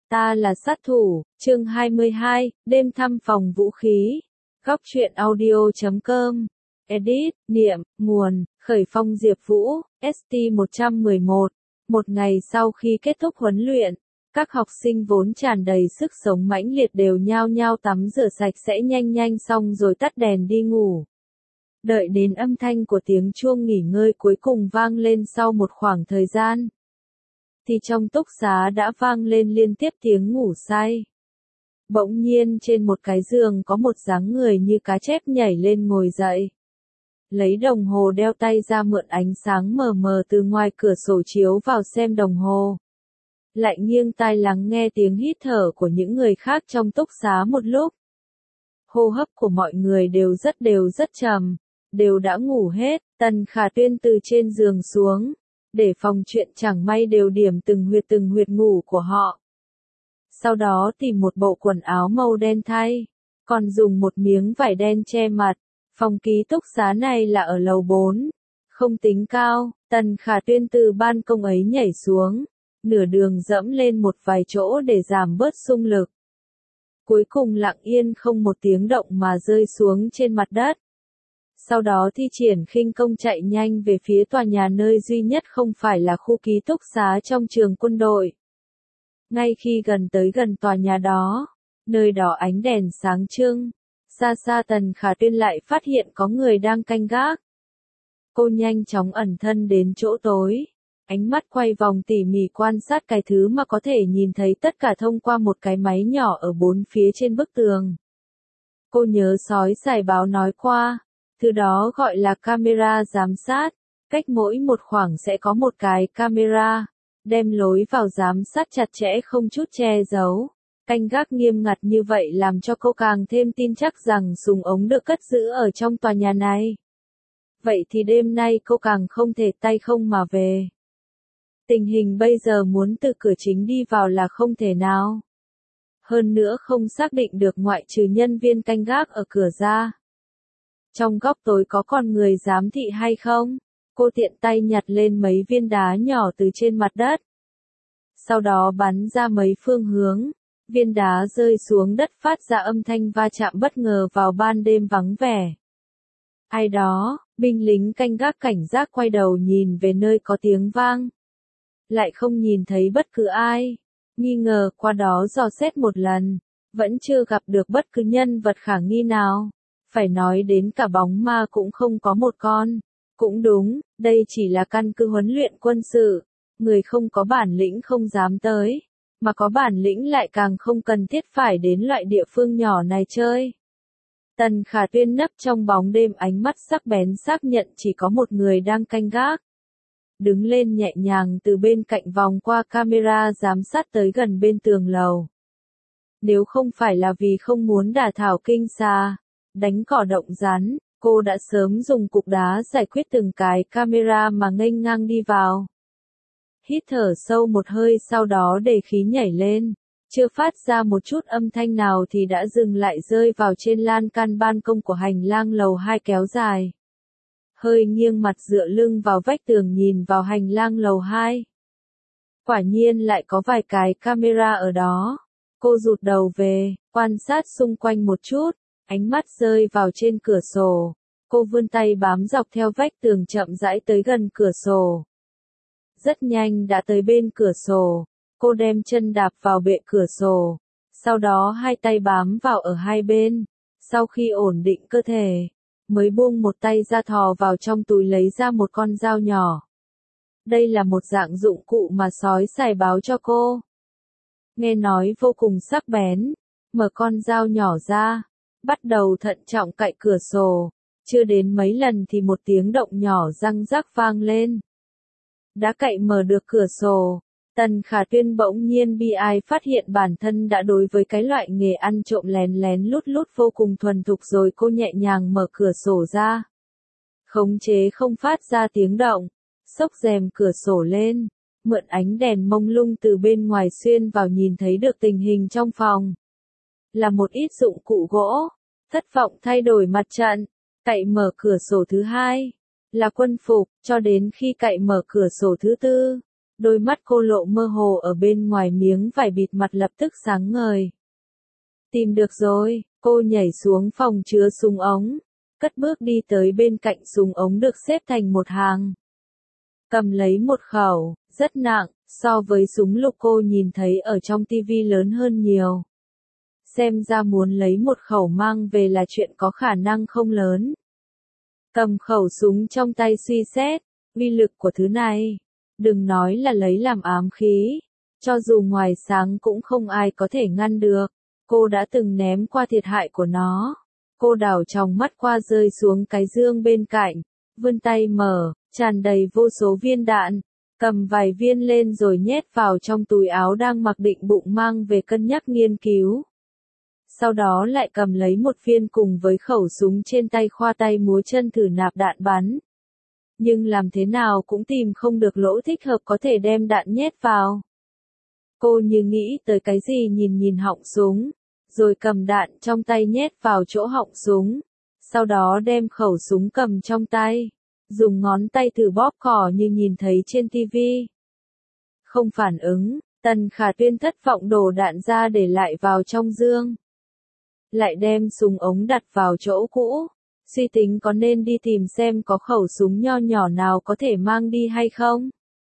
Ta là sát thủ, chương 22, đêm thăm phòng vũ khí. Góc truyện audio.com. Edit, niệm, nguồn, khởi phong Diệp Vũ, ST111. Một ngày sau khi kết thúc huấn luyện, các học sinh vốn tràn đầy sức sống mãnh liệt đều nhao nhao tắm rửa sạch sẽ nhanh xong rồi tắt đèn đi ngủ. Đợi đến âm thanh của tiếng chuông nghỉ ngơi cuối cùng vang lên sau một khoảng thời gian, thì trong túc xá đã vang lên liên tiếp tiếng ngủ say. Bỗng nhiên trên một cái giường có một dáng người như cá chép nhảy lên ngồi dậy. Lấy đồng hồ đeo tay ra mượn ánh sáng mờ mờ từ ngoài cửa sổ chiếu vào xem đồng hồ. Lại nghiêng tai lắng nghe tiếng hít thở của những người khác trong túc xá một lúc. Hô hấp của mọi người đều rất trầm, đều đã ngủ hết. Tần Khả Tuyên từ trên giường xuống, để phòng chuyện chẳng may đều điểm từng huyệt ngủ của họ. Sau đó tìm một bộ quần áo màu đen thay, còn dùng một miếng vải đen che mặt. Phòng ký túc xá này là ở lầu 4, không tính cao. Tần Khả Tuyên từ ban công ấy nhảy xuống, nửa đường dẫm lên một vài chỗ để giảm bớt xung lực. Cuối cùng lặng yên không một tiếng động mà rơi xuống trên mặt đất. Sau đó thi triển khinh công chạy nhanh về phía tòa nhà nơi duy nhất không phải là khu ký túc xá trong trường quân đội. Ngay khi tới gần tòa nhà đó, nơi đó ánh đèn sáng trưng, xa Tần Khả Tuyên lại phát hiện có người đang canh gác. Cô nhanh chóng ẩn thân đến chỗ tối, ánh mắt quay vòng tỉ mỉ quan sát cái thứ mà có thể nhìn thấy tất cả thông qua một cái máy nhỏ ở bốn phía trên bức tường. Cô nhớ sói sải báo nói qua, thứ đó gọi là camera giám sát, cách mỗi một khoảng sẽ có một cái camera, đem lối vào giám sát chặt chẽ không chút che giấu. Canh gác nghiêm ngặt như vậy làm cho cô càng thêm tin chắc rằng súng ống được cất giữ ở trong tòa nhà này. Vậy thì đêm nay cô càng không thể tay không mà về. Tình hình bây giờ muốn từ cửa chính đi vào là không thể nào. Hơn nữa không xác định được ngoại trừ nhân viên canh gác ở cửa ra. Trong góc tối có con người giám thị hay không? Cô tiện tay nhặt lên mấy viên đá nhỏ từ trên mặt đất. Sau đó bắn ra mấy phương hướng. Viên đá rơi xuống đất phát ra âm thanh va chạm bất ngờ vào ban đêm vắng vẻ. Ai đó, binh lính canh gác cảnh giác quay đầu nhìn về nơi có tiếng vang. Lại không nhìn thấy bất cứ ai. Nghi ngờ qua đó dò xét một lần, vẫn chưa gặp được bất cứ nhân vật khả nghi nào. Phải nói đến cả bóng ma cũng không có một con. Cũng đúng, đây chỉ là căn cứ huấn luyện quân sự. Người không có bản lĩnh không dám tới. Mà có bản lĩnh lại càng không cần thiết phải đến loại địa phương nhỏ này chơi. Tần Khả Tuyên nấp trong bóng đêm, ánh mắt sắc bén xác nhận chỉ có một người đang canh gác. Đứng lên nhẹ nhàng từ bên cạnh vòng qua camera giám sát tới gần bên tường lầu. Nếu không phải là vì không muốn đả thảo kinh xà, đánh cỏ động rắn, cô đã sớm dùng cục đá giải quyết từng cái camera mà nghênh ngang đi vào. Hít thở sâu một hơi sau đó để khí nhảy lên, chưa phát ra một chút âm thanh nào thì đã dừng lại rơi vào trên lan can ban công của hành lang lầu 2 kéo dài. Hơi nghiêng mặt dựa lưng vào vách tường nhìn vào hành lang lầu 2. Quả nhiên lại có vài cái camera ở đó. Cô rụt đầu về, quan sát xung quanh một chút, ánh mắt rơi vào trên cửa sổ. Cô vươn tay bám dọc theo vách tường chậm rãi tới gần cửa sổ. Rất nhanh đã tới bên cửa sổ, cô đem chân đạp vào bệ cửa sổ, sau đó hai tay bám vào ở hai bên, sau khi ổn định cơ thể, mới buông một tay ra thò vào trong túi lấy ra một con dao nhỏ. Đây là một dạng dụng cụ mà sói sải báo cho cô. Nghe nói vô cùng sắc bén, mở con dao nhỏ ra, bắt đầu thận trọng cạy cửa sổ, chưa đến mấy lần thì một tiếng động nhỏ răng rắc vang lên. Đã cậy mở được cửa sổ, Tần Khả Tuyên bỗng nhiên bi ai phát hiện bản thân đã đối với cái loại nghề ăn trộm lén lút vô cùng thuần thục rồi. Cô nhẹ nhàng mở cửa sổ ra, khống chế không phát ra tiếng động, xốc rèm cửa sổ lên, mượn ánh đèn mông lung từ bên ngoài xuyên vào nhìn thấy được tình hình trong phòng. Là một ít dụng cụ gỗ, thất vọng thay đổi mặt trận, cậy mở cửa sổ thứ hai. Là quân phục, cho đến khi cậy mở cửa sổ thứ tư, Đôi mắt cô lộ mơ hồ ở bên ngoài miếng vải bịt mặt lập tức sáng ngời. Tìm được rồi, cô nhảy xuống phòng chứa súng ống, cất bước đi tới bên cạnh súng ống được xếp thành một hàng. Cầm lấy một khẩu, rất nặng, so với súng lục cô nhìn thấy ở trong tivi lớn hơn nhiều. Xem ra muốn lấy một khẩu mang về là chuyện có khả năng không lớn. Cầm khẩu súng trong tay suy xét, uy lực của thứ này, đừng nói là lấy làm ám khí, cho dù ngoài sáng cũng không ai có thể ngăn được. Cô đã từng ném qua thiệt hại của nó. Cô đảo tròng mắt qua rơi xuống cái dương bên cạnh, vươn tay mở, tràn đầy vô số viên đạn, cầm vài viên lên rồi nhét vào trong túi áo đang mặc định bụng mang về cân nhắc nghiên cứu. Sau đó lại cầm lấy một viên cùng với khẩu súng trên tay khoa tay múa chân thử nạp đạn bắn. Nhưng làm thế nào cũng tìm không được lỗ thích hợp có thể đem đạn nhét vào. Cô như nghĩ tới cái gì nhìn nhìn họng súng, rồi cầm đạn trong tay nhét vào chỗ họng súng, sau đó đem khẩu súng cầm trong tay, dùng ngón tay thử bóp cò như nhìn thấy trên tivi. Không phản ứng, Tần Khả Tuyên thất vọng đổ đạn ra để lại vào trong dương. Lại đem súng ống đặt vào chỗ cũ, suy tính có nên đi tìm xem có khẩu súng nho nhỏ nào có thể mang đi hay không.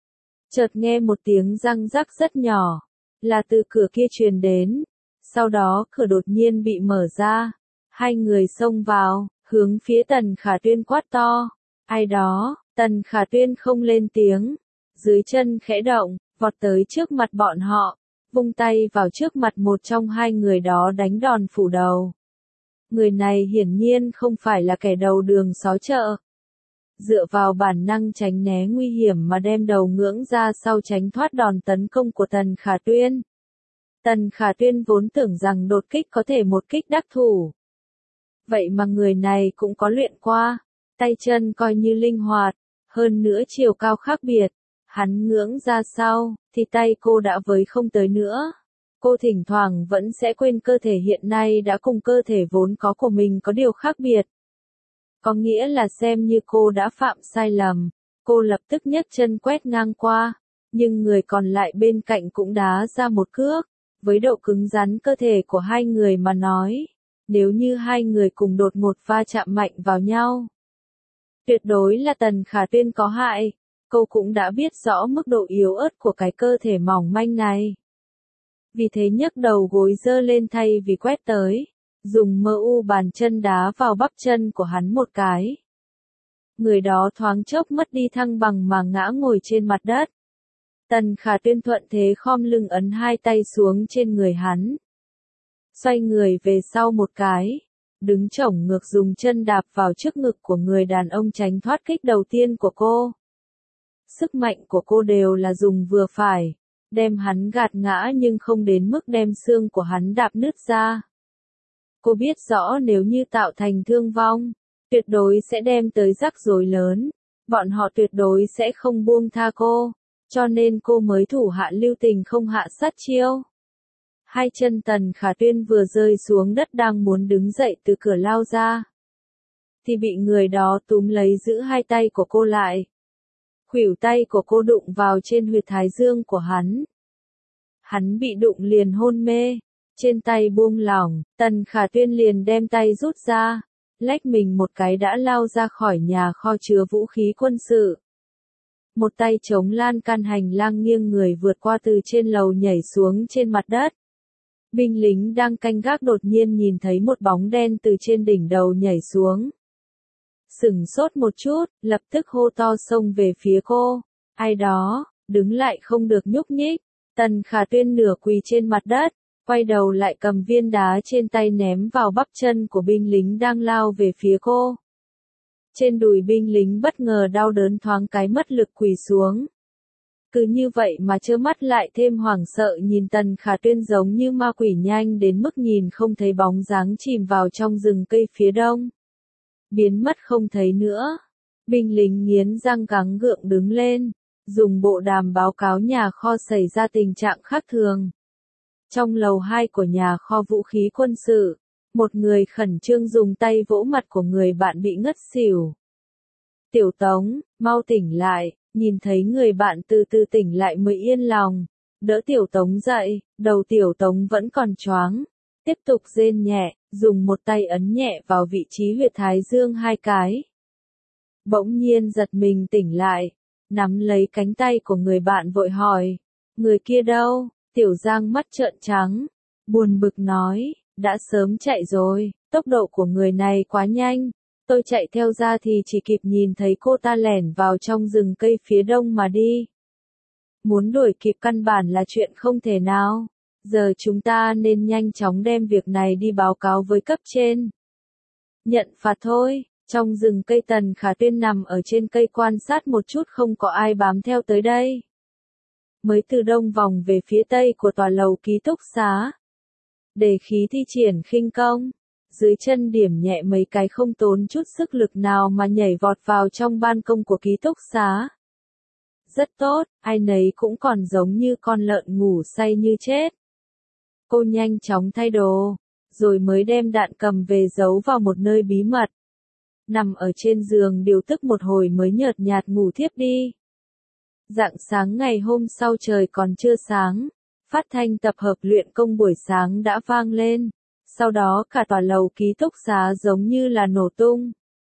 Chợt nghe một tiếng răng rắc rất nhỏ, là từ cửa kia truyền đến. Sau đó cửa đột nhiên bị mở ra, hai người xông vào, hướng phía Tần Khả Tuyên quát to. Ai đó, Tần Khả Tuyên không lên tiếng, dưới chân khẽ động, vọt tới trước mặt bọn họ, vung tay vào trước mặt một trong hai người đó đánh đòn phủ đầu. Người này hiển nhiên không phải là kẻ đầu đường xó chợ. Dựa vào bản năng tránh né nguy hiểm mà đem đầu ngưỡng ra sau tránh thoát đòn tấn công của Tần Khả Tuyên. Tần Khả Tuyên vốn tưởng rằng đột kích có thể một kích đắc thủ. Vậy mà người này cũng có luyện qua, tay chân coi như linh hoạt, hơn nữa chiều cao khác biệt. Hắn ngưỡng ra sau, thì tay cô đã với không tới nữa. Cô thỉnh thoảng vẫn sẽ quên cơ thể hiện nay đã cùng cơ thể vốn có của mình có điều khác biệt. Có nghĩa là xem như cô đã phạm sai lầm, cô lập tức nhấc chân quét ngang qua, nhưng người còn lại bên cạnh cũng đá ra một cước. Với độ cứng rắn cơ thể của hai người mà nói, nếu như hai người cùng đột ngột va chạm mạnh vào nhau, tuyệt đối là Tần Khả Tuyên có hại. Cô cũng đã biết rõ mức độ yếu ớt của cái cơ thể mỏng manh này. Vì thế nhấc đầu gối giơ lên thay vì quét tới, dùng mơ u bàn chân đá vào bắp chân của hắn một cái. Người đó thoáng chốc mất đi thăng bằng mà ngã ngồi trên mặt đất. Tần Khả Tuyên thuận thế khom lưng ấn hai tay xuống trên người hắn. Xoay người về sau một cái, đứng chổng ngược dùng chân đạp vào trước ngực của người đàn ông tránh thoát kích đầu tiên của cô. Sức mạnh của cô đều là dùng vừa phải, đem hắn gạt ngã nhưng không đến mức đem xương của hắn đạp nứt ra. Cô biết rõ nếu như tạo thành thương vong, tuyệt đối sẽ đem tới rắc rối lớn, bọn họ tuyệt đối sẽ không buông tha cô, cho nên cô mới thủ hạ lưu tình không hạ sát chiêu. Hai chân Tần Khả Tuyên vừa rơi xuống đất đang muốn đứng dậy từ cửa lao ra, thì bị người đó túm lấy giữ hai tay của cô lại. Khuỷu tay của cô đụng vào trên huyệt thái dương của hắn. Hắn bị đụng liền hôn mê, trên tay buông lỏng, Tần Khả Tuyên liền đem tay rút ra, lách mình một cái đã lao ra khỏi nhà kho chứa vũ khí quân sự. Một tay chống lan can hành lang nghiêng người vượt qua từ trên lầu nhảy xuống trên mặt đất. Binh lính đang canh gác đột nhiên nhìn thấy một bóng đen từ trên đỉnh đầu nhảy xuống. Sửng sốt một chút, lập tức hô to xông về phía cô. Ai đó, đứng lại không được nhúc nhích. Tần Khả Tuyên nửa quỳ trên mặt đất, quay đầu lại cầm viên đá trên tay ném vào bắp chân của binh lính đang lao về phía cô. Trên đùi binh lính bất ngờ đau đớn thoáng cái mất lực quỳ xuống. Cứ như vậy mà trơ mắt lại thêm hoảng sợ nhìn Tần Khả Tuyên giống như ma quỷ nhanh đến mức nhìn không thấy bóng dáng chìm vào trong rừng cây phía đông. Biến mất không thấy nữa. Binh lính nghiến răng gắng gượng đứng lên, dùng bộ đàm báo cáo nhà kho xảy ra tình trạng khác thường. Trong lầu 2 của nhà kho vũ khí quân sự, một người khẩn trương dùng tay vỗ mặt của người bạn bị ngất xỉu. Tiểu Tống, mau tỉnh lại, nhìn thấy người bạn từ từ tỉnh lại mới yên lòng, đỡ Tiểu Tống dậy, đầu Tiểu Tống vẫn còn choáng, tiếp tục rên nhẹ, dùng một tay ấn nhẹ vào vị trí huyệt thái dương 2 cái. Bỗng nhiên giật mình tỉnh lại, nắm lấy cánh tay của người bạn vội hỏi, người kia đâu? Tiểu Giang mắt trợn trắng, buồn bực nói, đã sớm chạy rồi, tốc độ của người này quá nhanh, tôi chạy theo ra thì chỉ kịp nhìn thấy cô ta lẻn vào trong rừng cây phía đông mà đi. Muốn đuổi kịp căn bản là chuyện không thể nào, giờ chúng ta nên nhanh chóng đem việc này đi báo cáo với cấp trên. Nhận phạt thôi. Trong rừng cây Tần Khả Tuyên nằm ở trên cây quan sát một chút, không có ai bám theo tới đây. Mới từ đông vòng về phía tây của tòa lầu ký túc xá. Để khí thi triển khinh công, dưới chân điểm nhẹ mấy cái không tốn chút sức lực nào mà nhảy vọt vào trong ban công của ký túc xá. Rất tốt, ai nấy cũng còn giống như con lợn ngủ say như chết. Cô nhanh chóng thay đồ, rồi mới đem đạn cầm về giấu vào một nơi bí mật. Nằm ở trên giường điều tức một hồi mới nhợt nhạt ngủ thiếp đi. Rạng sáng ngày hôm sau trời còn chưa sáng, phát thanh tập hợp luyện công buổi sáng đã vang lên, sau đó cả tòa lầu ký túc xá giống như là nổ tung.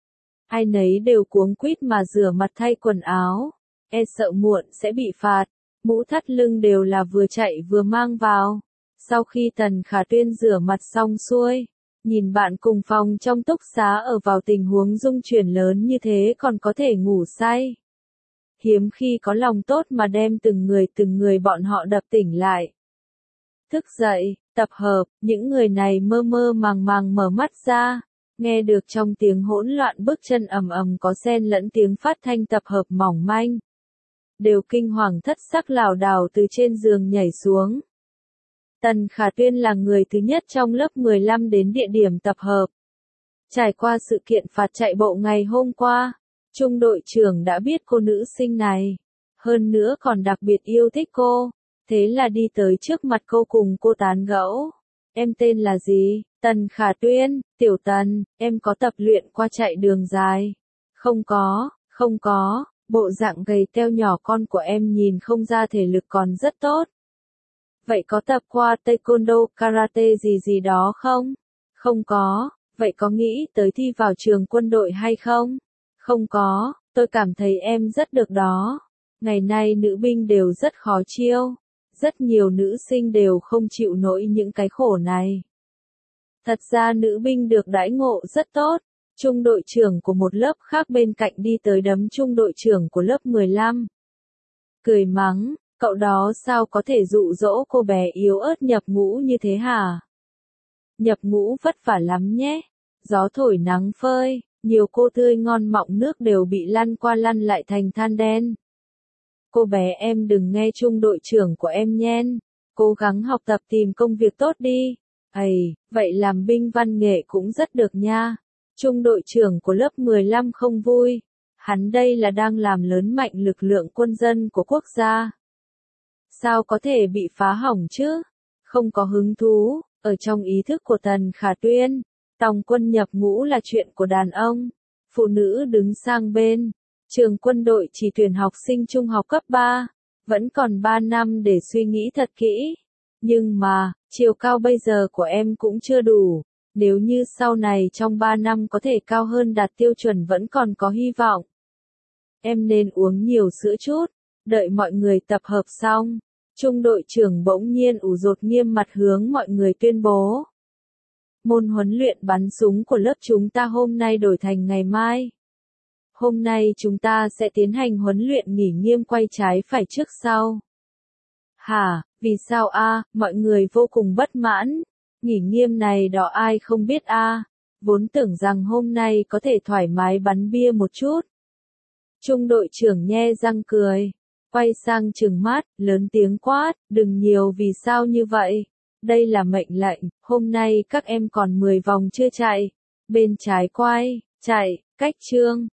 Ai nấy đều cuống quýt mà rửa mặt thay quần áo, e sợ muộn sẽ bị phạt, mũ thắt lưng đều là vừa chạy vừa mang vào. Sau khi Tần Khả Tuyên rửa mặt xong xuôi, nhìn bạn cùng phòng trong túc xá ở vào tình huống rung chuyển lớn như thế còn có thể ngủ say. Hiếm khi có lòng tốt mà đem từng người bọn họ đập tỉnh lại. Thức dậy, tập hợp, những người này mơ mơ màng màng mở mắt ra, nghe được trong tiếng hỗn loạn bước chân ầm ầm có xen lẫn tiếng phát thanh tập hợp mỏng manh. Đều kinh hoàng thất sắc lảo đảo từ trên giường nhảy xuống. Tần Khả Tuyên là người thứ nhất trong lớp 15 đến địa điểm tập hợp. Trải qua sự kiện phạt chạy bộ ngày hôm qua, trung đội trưởng đã biết cô nữ sinh này, hơn nữa còn đặc biệt yêu thích cô, thế là đi tới trước mặt cô cùng cô tán gẫu. Em tên là gì? Tần Khả Tuyên. Tiểu Tần, em có tập luyện qua chạy đường dài? Không có, bộ dạng gầy teo nhỏ con của em nhìn không ra thể lực còn rất tốt. Vậy có tập qua taekwondo, karate gì đó không? Không có. Vậy có nghĩ tới thi vào trường quân đội hay không? Không có, tôi cảm thấy em rất được đó. Ngày nay nữ binh đều rất khó chiêu. Rất nhiều nữ sinh đều không chịu nổi những cái khổ này. Thật ra nữ binh được đãi ngộ rất tốt. Trung đội trưởng của một lớp khác bên cạnh đi tới đấm trung đội trưởng của lớp 15. Cười mắng, cậu đó sao có thể dụ dỗ cô bé yếu ớt nhập ngũ như thế hả? Nhập ngũ vất vả lắm nhé. Gió thổi nắng phơi, nhiều cô tươi ngon mọng nước đều bị lăn qua lăn lại thành than đen. Cô bé em đừng nghe trung đội trưởng của em nhen, cố gắng học tập tìm công việc tốt đi. Vậy làm binh văn nghệ cũng rất được nha. Trung đội trưởng của lớp 15 không vui. Hắn đây là đang làm lớn mạnh lực lượng quân dân của quốc gia. Sao có thể bị phá hỏng chứ? Không có hứng thú, ở trong ý thức của Tần Khả Tuyên, tòng quân nhập ngũ là chuyện của đàn ông. Phụ nữ đứng sang bên. Trường quân đội chỉ tuyển học sinh trung học cấp 3, vẫn còn 3 năm để suy nghĩ thật kỹ. Nhưng mà, chiều cao bây giờ của em cũng chưa đủ, nếu như sau này trong 3 năm có thể cao hơn đạt tiêu chuẩn vẫn còn có hy vọng. Em nên uống nhiều sữa chút, đợi mọi người tập hợp xong. Trung đội trưởng bỗng nhiên ủ rột nghiêm mặt hướng mọi người tuyên bố. Môn huấn luyện bắn súng của lớp chúng ta hôm nay đổi thành ngày mai. Hôm nay chúng ta sẽ tiến hành huấn luyện nghỉ nghiêm quay trái phải trước sau. Hả, vì sao a? Mọi người vô cùng bất mãn. Nghỉ nghiêm này đó ai không biết a? Vốn tưởng rằng hôm nay có thể thoải mái bắn bia một chút. Trung đội trưởng nhe răng cười, quay sang trừng mắt, lớn tiếng quát, đừng nhiều vì sao như vậy. Đây là mệnh lệnh, hôm nay các em còn 10 vòng chưa chạy. Bên trái quay, chạy, cách chương.